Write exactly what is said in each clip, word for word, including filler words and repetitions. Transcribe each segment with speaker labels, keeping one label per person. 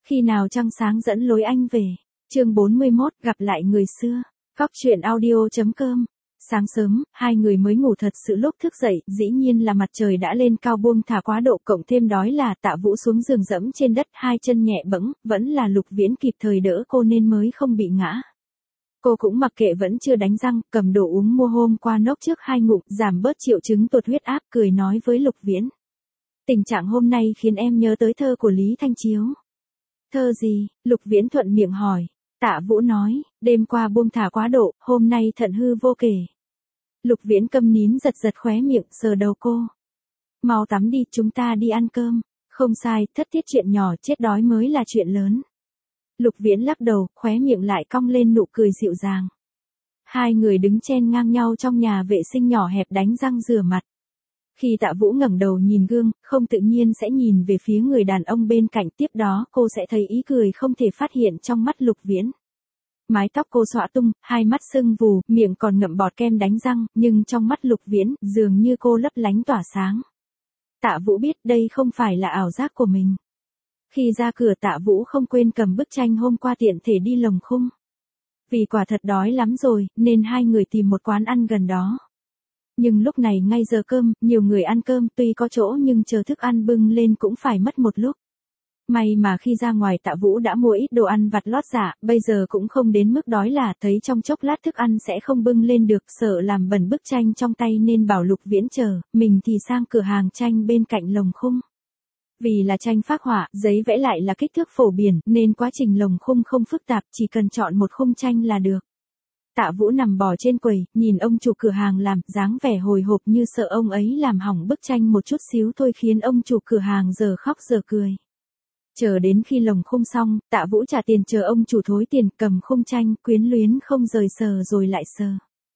Speaker 1: Khi nào trăng sáng dẫn lối anh về. Chương bốn mươi mốt, gặp lại người xưa. Góc truyện audio chấm com. Sáng sớm, hai người mới ngủ thật sự lúc thức dậy, dĩ nhiên là mặt trời đã lên cao buông thả quá độ, cộng thêm đói là Tạ Vũ xuống giường dẫm trên đất, hai chân nhẹ bẫng, vẫn là Lục Viễn kịp thời đỡ cô nên mới không bị ngã. Cô cũng mặc kệ vẫn chưa đánh răng, cầm đồ uống mua hôm qua nốc trước hai ngụm, giảm bớt triệu chứng tụt huyết áp, cười nói với Lục Viễn. Tình trạng hôm nay khiến em nhớ tới thơ của Lý Thanh Chiếu. Thơ gì? Lục Viễn thuận miệng hỏi. Tạ Vũ nói, đêm qua buông thả quá độ, hôm nay thận hư vô kể. Lục Viễn câm nín giật giật khóe miệng, sờ đầu cô. Mau tắm đi, chúng ta đi ăn cơm. Không sai, thất thiết chuyện nhỏ, chết đói mới là chuyện lớn. Lục Viễn lắc đầu, khóe miệng lại cong lên nụ cười dịu dàng. Hai người đứng chen ngang nhau trong nhà vệ sinh nhỏ hẹp đánh răng rửa mặt. Khi Tạ Vũ ngẩng đầu nhìn gương, không tự nhiên sẽ nhìn về phía người đàn ông bên cạnh, tiếp đó cô sẽ thấy ý cười không thể phát hiện trong mắt Lục Viễn. Mái tóc cô xõa tung, hai mắt sưng vù, miệng còn ngậm bọt kem đánh răng, nhưng trong mắt Lục Viễn, dường như cô lấp lánh tỏa sáng. Tạ Vũ biết đây không phải là ảo giác của mình. Khi ra cửa Tạ Vũ không quên cầm bức tranh hôm qua tiện thể đi lồng khung. Vì quả thật đói lắm rồi, nên hai người tìm một quán ăn gần đó. Nhưng lúc này ngay giờ cơm, nhiều người ăn cơm tuy có chỗ nhưng chờ thức ăn bưng lên cũng phải mất một lúc. May mà khi ra ngoài Tạ Vũ đã mua ít đồ ăn vặt lót dạ, bây giờ cũng không đến mức đói là thấy trong chốc lát thức ăn sẽ không bưng lên được, sợ làm bẩn bức tranh trong tay nên bảo Lục Viễn chờ, mình thì sang cửa hàng tranh bên cạnh lồng khung. Vì là tranh phác họa, giấy vẽ lại là kích thước phổ biển, nên quá trình lồng khung không phức tạp, chỉ cần chọn một khung tranh là được. Tạ Vũ nằm bò trên quầy, nhìn ông chủ cửa hàng làm, dáng vẻ hồi hộp như sợ ông ấy làm hỏng bức tranh một chút xíu thôi khiến ông chủ cửa hàng giờ khóc giờ cười. Chờ đến khi lồng khung xong, Tạ Vũ trả tiền chờ ông chủ thối tiền, cầm khung tranh, quyến luyến không rời sờ rồi lại sờ.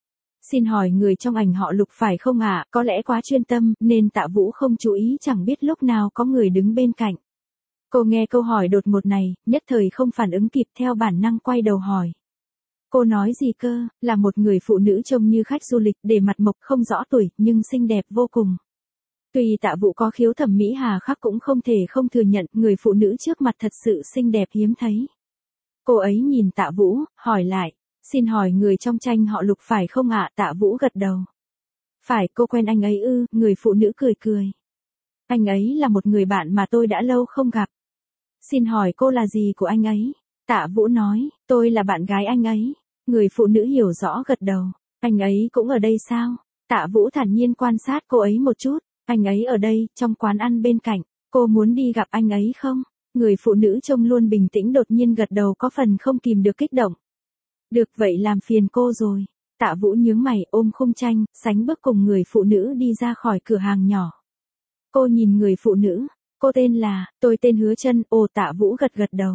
Speaker 1: Xin hỏi người trong ảnh họ Lục phải không ạ? À? Có lẽ quá chuyên tâm, nên Tạ Vũ không chú ý, chẳng biết lúc nào có người đứng bên cạnh. Cô nghe câu hỏi đột ngột này, nhất thời không phản ứng kịp, theo bản năng quay đầu hỏi. Cô nói gì cơ? Là một người phụ nữ trông như khách du lịch, để mặt mộc không rõ tuổi, nhưng xinh đẹp vô cùng. Tuy Tạ Vũ có khiếu thẩm mỹ hà khắc cũng không thể không thừa nhận, người phụ nữ trước mặt thật sự xinh đẹp hiếm thấy. Cô ấy nhìn Tạ Vũ, hỏi lại. Xin hỏi người trong tranh họ Lục phải không ạ? À? Tạ Vũ gật đầu. Phải, cô quen anh ấy ư? Người phụ nữ cười cười. Anh ấy là một người bạn mà tôi đã lâu không gặp. Xin hỏi cô là gì của anh ấy? Tạ Vũ nói, tôi là bạn gái anh ấy. Người phụ nữ hiểu rõ gật đầu. Anh ấy cũng ở đây sao? Tạ Vũ thản nhiên quan sát cô ấy một chút. Anh ấy ở đây, trong quán ăn bên cạnh. Cô muốn đi gặp anh ấy không? Người phụ nữ trông luôn bình tĩnh đột nhiên gật đầu, có phần không kìm được kích động. Được, vậy làm phiền cô rồi. Tạ Vũ nhướng mày, ôm khung tranh, sánh bước cùng người phụ nữ đi ra khỏi cửa hàng nhỏ. Cô nhìn người phụ nữ. Cô tên là, tôi tên Hứa Chân. Ồ, Tạ Vũ gật gật đầu.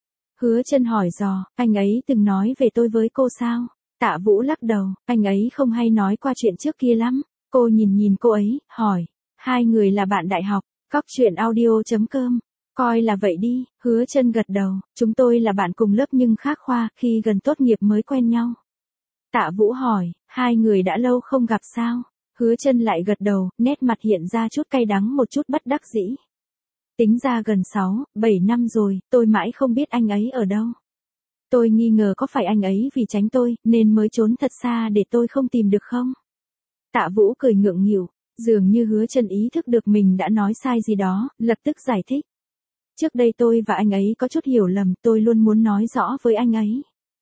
Speaker 1: Hứa Chân hỏi dò, anh ấy từng nói về tôi với cô sao? Tạ Vũ lắc đầu, anh ấy không hay nói qua chuyện trước kia lắm. Cô nhìn nhìn cô ấy, hỏi, hai người là bạn đại học. Góc truyện audio chấm com. Coi là vậy đi. Hứa Chân gật đầu, chúng tôi là bạn cùng lớp nhưng khác khoa, khi gần tốt nghiệp mới quen nhau. Tạ Vũ hỏi, hai người đã lâu không gặp sao? Hứa Chân lại gật đầu, nét mặt hiện ra chút cay đắng một chút bất đắc dĩ. Tính ra gần sáu, bảy năm rồi, tôi mãi không biết anh ấy ở đâu. Tôi nghi ngờ có phải anh ấy vì tránh tôi, nên mới trốn thật xa để tôi không tìm được không? Tạ Vũ cười ngượng nghịu, dường như Hứa Chân ý thức được mình đã nói sai gì đó, lập tức giải thích. Trước đây tôi và anh ấy có chút hiểu lầm, tôi luôn muốn nói rõ với anh ấy.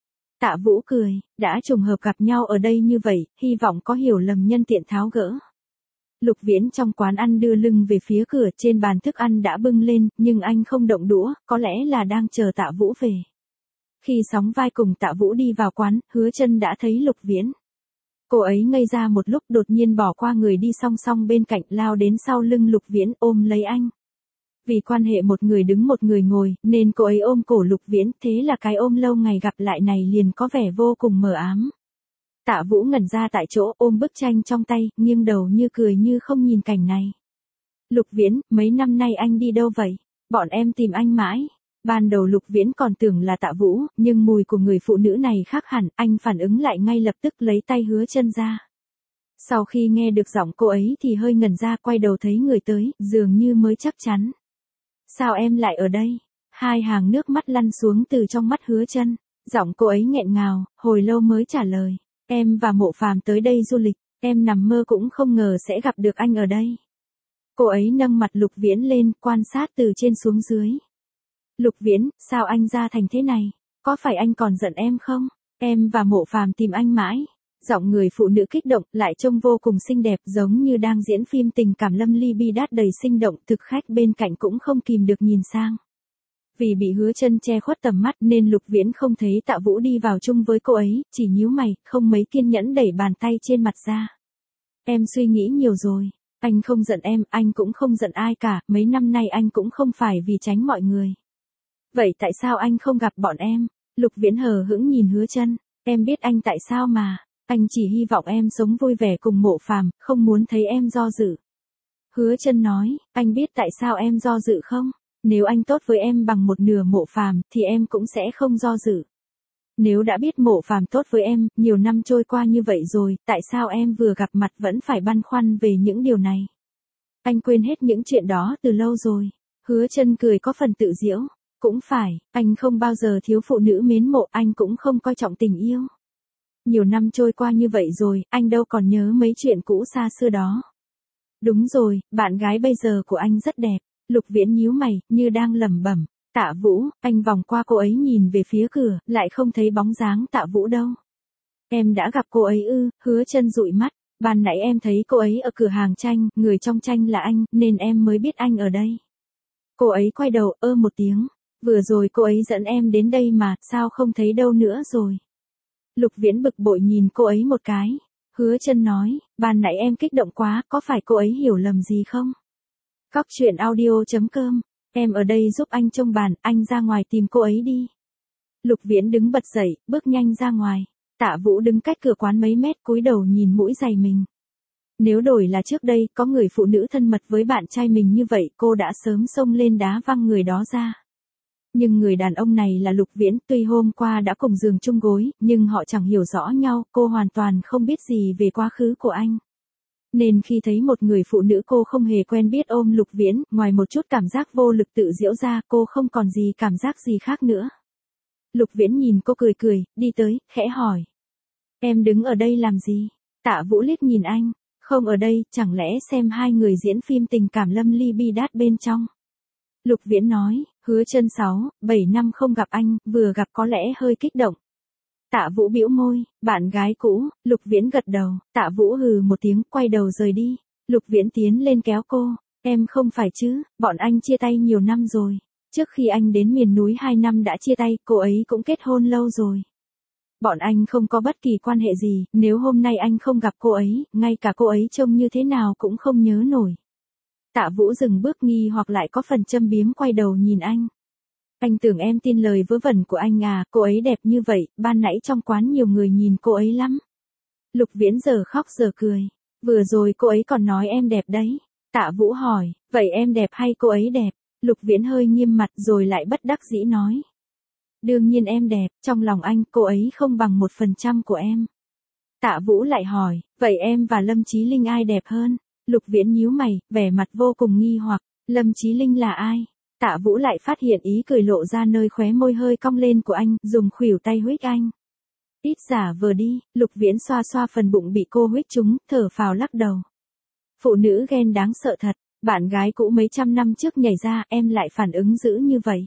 Speaker 1: Tạ Vũ cười, đã trùng hợp gặp nhau ở đây như vậy, hy vọng có hiểu lầm nhân tiện tháo gỡ. Lục Viễn trong quán ăn đưa lưng về phía cửa, trên bàn thức ăn đã bưng lên, nhưng anh không động đũa, có lẽ là đang chờ Tạ Vũ về. Khi sóng vai cùng Tạ Vũ đi vào quán, Hứa Chân đã thấy Lục Viễn. Cô ấy ngây ra một lúc, đột nhiên bỏ qua người đi song song bên cạnh, lao đến sau lưng Lục Viễn ôm lấy anh. Vì quan hệ một người đứng một người ngồi, nên cô ấy ôm cổ Lục Viễn, thế là cái ôm lâu ngày gặp lại này liền có vẻ vô cùng mờ ám. Tạ Vũ ngẩn ra tại chỗ, ôm bức tranh trong tay, nghiêng đầu như cười như không nhìn cảnh này. Lục Viễn, mấy năm nay anh đi đâu vậy? Bọn em tìm anh mãi. Ban đầu Lục Viễn còn tưởng là Tạ Vũ, nhưng mùi của người phụ nữ này khác hẳn, anh phản ứng lại ngay lập tức lấy tay Hứa Chân ra. Sau khi nghe được giọng cô ấy thì hơi ngẩn ra, quay đầu thấy người tới, dường như mới chắc chắn. Sao em lại ở đây? Hai hàng nước mắt lăn xuống từ trong mắt Hứa Chân, giọng cô ấy nghẹn ngào, hồi lâu mới trả lời, em và Mộ Phàm tới đây du lịch, em nằm mơ cũng không ngờ sẽ gặp được anh ở đây. Cô ấy nâng mặt Lục Viễn lên, quan sát từ trên xuống dưới. Lục Viễn, sao anh ra thành thế này? Có phải anh còn giận em không? Em và Mộ Phàm tìm anh mãi. Giọng người phụ nữ kích động, lại trông vô cùng xinh đẹp, giống như đang diễn phim tình cảm lâm ly bi đát đầy sinh động, thực khách bên cạnh cũng không kìm được nhìn sang. Vì bị Hứa Chân che khuất tầm mắt nên Lục Viễn không thấy Tạ Vũ đi vào chung với cô ấy, chỉ nhíu mày, không mấy kiên nhẫn đẩy bàn tay trên mặt ra. Em suy nghĩ nhiều rồi. Anh không giận em, anh cũng không giận ai cả, mấy năm nay anh cũng không phải vì tránh mọi người. Vậy tại sao anh không gặp bọn em? Lục Viễn hờ hững nhìn Hứa Chân, em biết anh tại sao mà, anh chỉ hy vọng em sống vui vẻ cùng Mộ Phàm, không muốn thấy em do dự. Hứa Chân nói, anh biết tại sao em do dự không? Nếu anh tốt với em bằng một nửa Mộ Phàm thì em cũng sẽ không do dự. Nếu đã biết Mộ Phàm tốt với em, nhiều năm trôi qua như vậy rồi, tại sao em vừa gặp mặt vẫn phải băn khoăn về những điều này? Anh quên hết những chuyện đó từ lâu rồi. Hứa Chân cười có phần tự giễu. Cũng phải, anh không bao giờ thiếu phụ nữ mến mộ, anh cũng không coi trọng tình yêu. Nhiều năm trôi qua như vậy rồi, anh đâu còn nhớ mấy chuyện cũ xa xưa đó. Đúng rồi, bạn gái bây giờ của anh rất đẹp. Lục Viễn nhíu mày, như đang lẩm bẩm. Tạ Vũ, anh vòng qua cô ấy nhìn về phía cửa, lại không thấy bóng dáng Tạ Vũ đâu. Em đã gặp cô ấy ư? Hứa Chân dụi mắt. Ban nãy em thấy cô ấy ở cửa hàng tranh, người trong tranh là anh, nên em mới biết anh ở đây. Cô ấy quay đầu, ơ một tiếng. Vừa rồi cô ấy dẫn em đến đây mà, sao không thấy đâu nữa rồi? Lục Viễn bực bội nhìn cô ấy một cái. Hứa Chân nói, ban nãy em kích động quá, có phải cô ấy hiểu lầm gì không? Cóc truyện audio chấm com, em ở đây giúp anh trông bàn, anh ra ngoài tìm cô ấy đi. Lục Viễn đứng bật dậy, bước nhanh ra ngoài. Tạ Vũ đứng cách cửa quán mấy mét, cúi đầu nhìn mũi giày mình. Nếu đổi là trước đây, có người phụ nữ thân mật với bạn trai mình như vậy, cô đã sớm xông lên đá văng người đó ra. Nhưng người đàn ông này là Lục Viễn, tuy hôm qua đã cùng giường chung gối, nhưng họ chẳng hiểu rõ nhau, cô hoàn toàn không biết gì về quá khứ của anh. Nên khi thấy một người phụ nữ cô không hề quen biết ôm Lục Viễn, ngoài một chút cảm giác vô lực tự giễu ra, cô không còn gì cảm giác gì khác nữa. Lục Viễn nhìn cô cười cười, đi tới, khẽ hỏi. Em đứng ở đây làm gì? Tạ Vũ liếc nhìn anh, không ở đây, chẳng lẽ xem hai người diễn phim tình cảm lâm ly bi đát bên trong. Lục Viễn nói, Hứa Chân sáu, bảy năm không gặp anh, vừa gặp có lẽ hơi kích động. Tạ Vũ bĩu môi, bạn gái cũ. Lục Viễn gật đầu, Tạ Vũ hừ một tiếng, quay đầu rời đi. Lục Viễn tiến lên kéo cô, em không phải chứ, bọn anh chia tay nhiều năm rồi. Trước khi anh đến miền núi hai năm đã chia tay, cô ấy cũng kết hôn lâu rồi. Bọn anh không có bất kỳ quan hệ gì, nếu hôm nay anh không gặp cô ấy, ngay cả cô ấy trông như thế nào cũng không nhớ nổi. Tạ Vũ dừng bước nghi hoặc lại có phần châm biếm quay đầu nhìn anh. Anh tưởng em tin lời vớ vẩn của anh à, cô ấy đẹp như vậy, ban nãy trong quán nhiều người nhìn cô ấy lắm. Lục Viễn giờ khóc giờ cười. Vừa rồi cô ấy còn nói em đẹp đấy. Tạ Vũ hỏi, vậy em đẹp hay cô ấy đẹp? Lục Viễn hơi nghiêm mặt rồi lại bất đắc dĩ nói. Đương nhiên em đẹp, trong lòng anh cô ấy không bằng một phần trăm của em. Tạ Vũ lại hỏi, vậy em và Lâm Chí Linh ai đẹp hơn? Lục Viễn nhíu mày, vẻ mặt vô cùng nghi hoặc, Lâm Chí Linh là ai? Tạ Vũ lại phát hiện ý cười lộ ra nơi khóe môi hơi cong lên của anh, dùng khuỷu tay huých anh. Ít giả vờ đi. Lục Viễn xoa xoa phần bụng bị cô huých trúng, thở phào lắc đầu. Phụ nữ ghen đáng sợ thật, bạn gái cũ mấy trăm năm trước nhảy ra, em lại phản ứng dữ như vậy.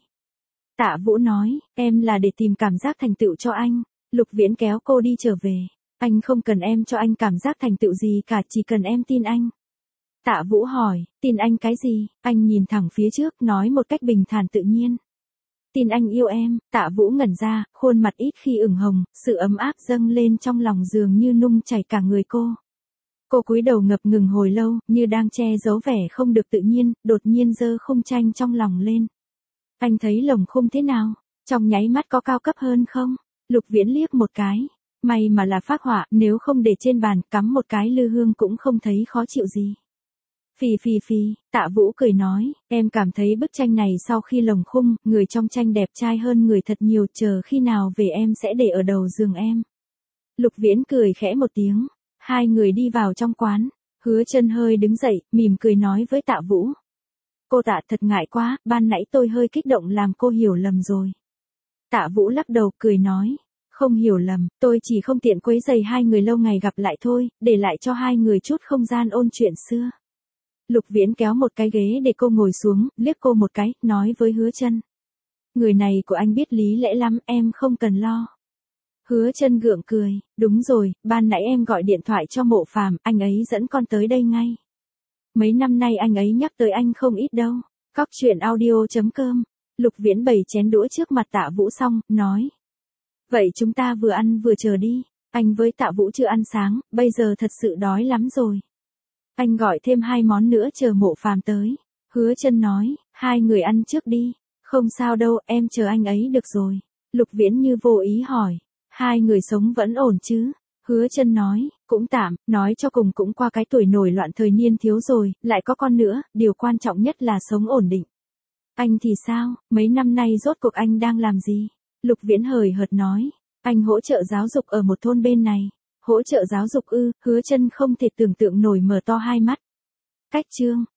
Speaker 1: Tạ Vũ nói, em là để tìm cảm giác thành tựu cho anh. Lục Viễn kéo cô đi trở về. Anh không cần em cho anh cảm giác thành tựu gì cả, chỉ cần em tin anh. Tạ Vũ hỏi, tin anh cái gì? Anh nhìn thẳng phía trước, nói một cách bình thản tự nhiên. Tin anh yêu em. Tạ Vũ ngẩn ra, khuôn mặt ít khi ửng hồng, sự ấm áp dâng lên trong lòng dường như nung chảy cả người cô. Cô cúi đầu ngập ngừng hồi lâu, như đang che giấu vẻ không được tự nhiên, đột nhiên giơ khung tranh trong lòng lên. Anh thấy lồng khung thế nào? Trong nháy mắt có cao cấp hơn không? Lục Viễn liếc một cái. May mà là phác họa, nếu không để trên bàn, cắm một cái lư hương cũng không thấy khó chịu gì. Phì phì phì, Tạ Vũ cười nói, em cảm thấy bức tranh này sau khi lồng khung, người trong tranh đẹp trai hơn người thật nhiều, chờ khi nào về em sẽ để ở đầu giường em. Lục Viễn cười khẽ một tiếng, hai người đi vào trong quán, Hứa Chân hơi đứng dậy, mỉm cười nói với Tạ Vũ. Cô Tạ thật ngại quá, ban nãy tôi hơi kích động làm cô hiểu lầm rồi. Tạ Vũ lắc đầu cười nói, không hiểu lầm, tôi chỉ không tiện quấy rầy hai người lâu ngày gặp lại thôi, để lại cho hai người chút không gian ôn chuyện xưa. Lục Viễn kéo một cái ghế để cô ngồi xuống, liếc cô một cái, nói với Hứa Chân. Người này của anh biết lý lẽ lắm, em không cần lo. Hứa Chân gượng cười, đúng rồi, ban nãy em gọi điện thoại cho Mộ Phàm, anh ấy dẫn con tới đây ngay. Mấy năm nay anh ấy nhắc tới anh không ít đâu. Cóc truyện audio chấm com. Lục Viễn bày chén đũa trước mặt Tạ Vũ xong, nói. Vậy chúng ta vừa ăn vừa chờ đi. Anh với Tạ Vũ chưa ăn sáng, bây giờ thật sự đói lắm rồi. Anh gọi thêm hai món nữa chờ Mộ Phàm tới. Hứa Chân nói, hai người ăn trước đi. Không sao đâu, em chờ anh ấy được rồi. Lục Viễn như vô ý hỏi. Hai người sống vẫn ổn chứ? Hứa Chân nói, cũng tạm, nói cho cùng cũng qua cái tuổi nổi loạn thời niên thiếu rồi, lại có con nữa, điều quan trọng nhất là sống ổn định. Anh thì sao, mấy năm nay rốt cuộc anh đang làm gì? Lục Viễn hời hợt nói, anh hỗ trợ giáo dục ở một thôn bên này. Hỗ trợ giáo dục ư? Hứa Chân không thể tưởng tượng nổi mở to hai mắt. Cách chương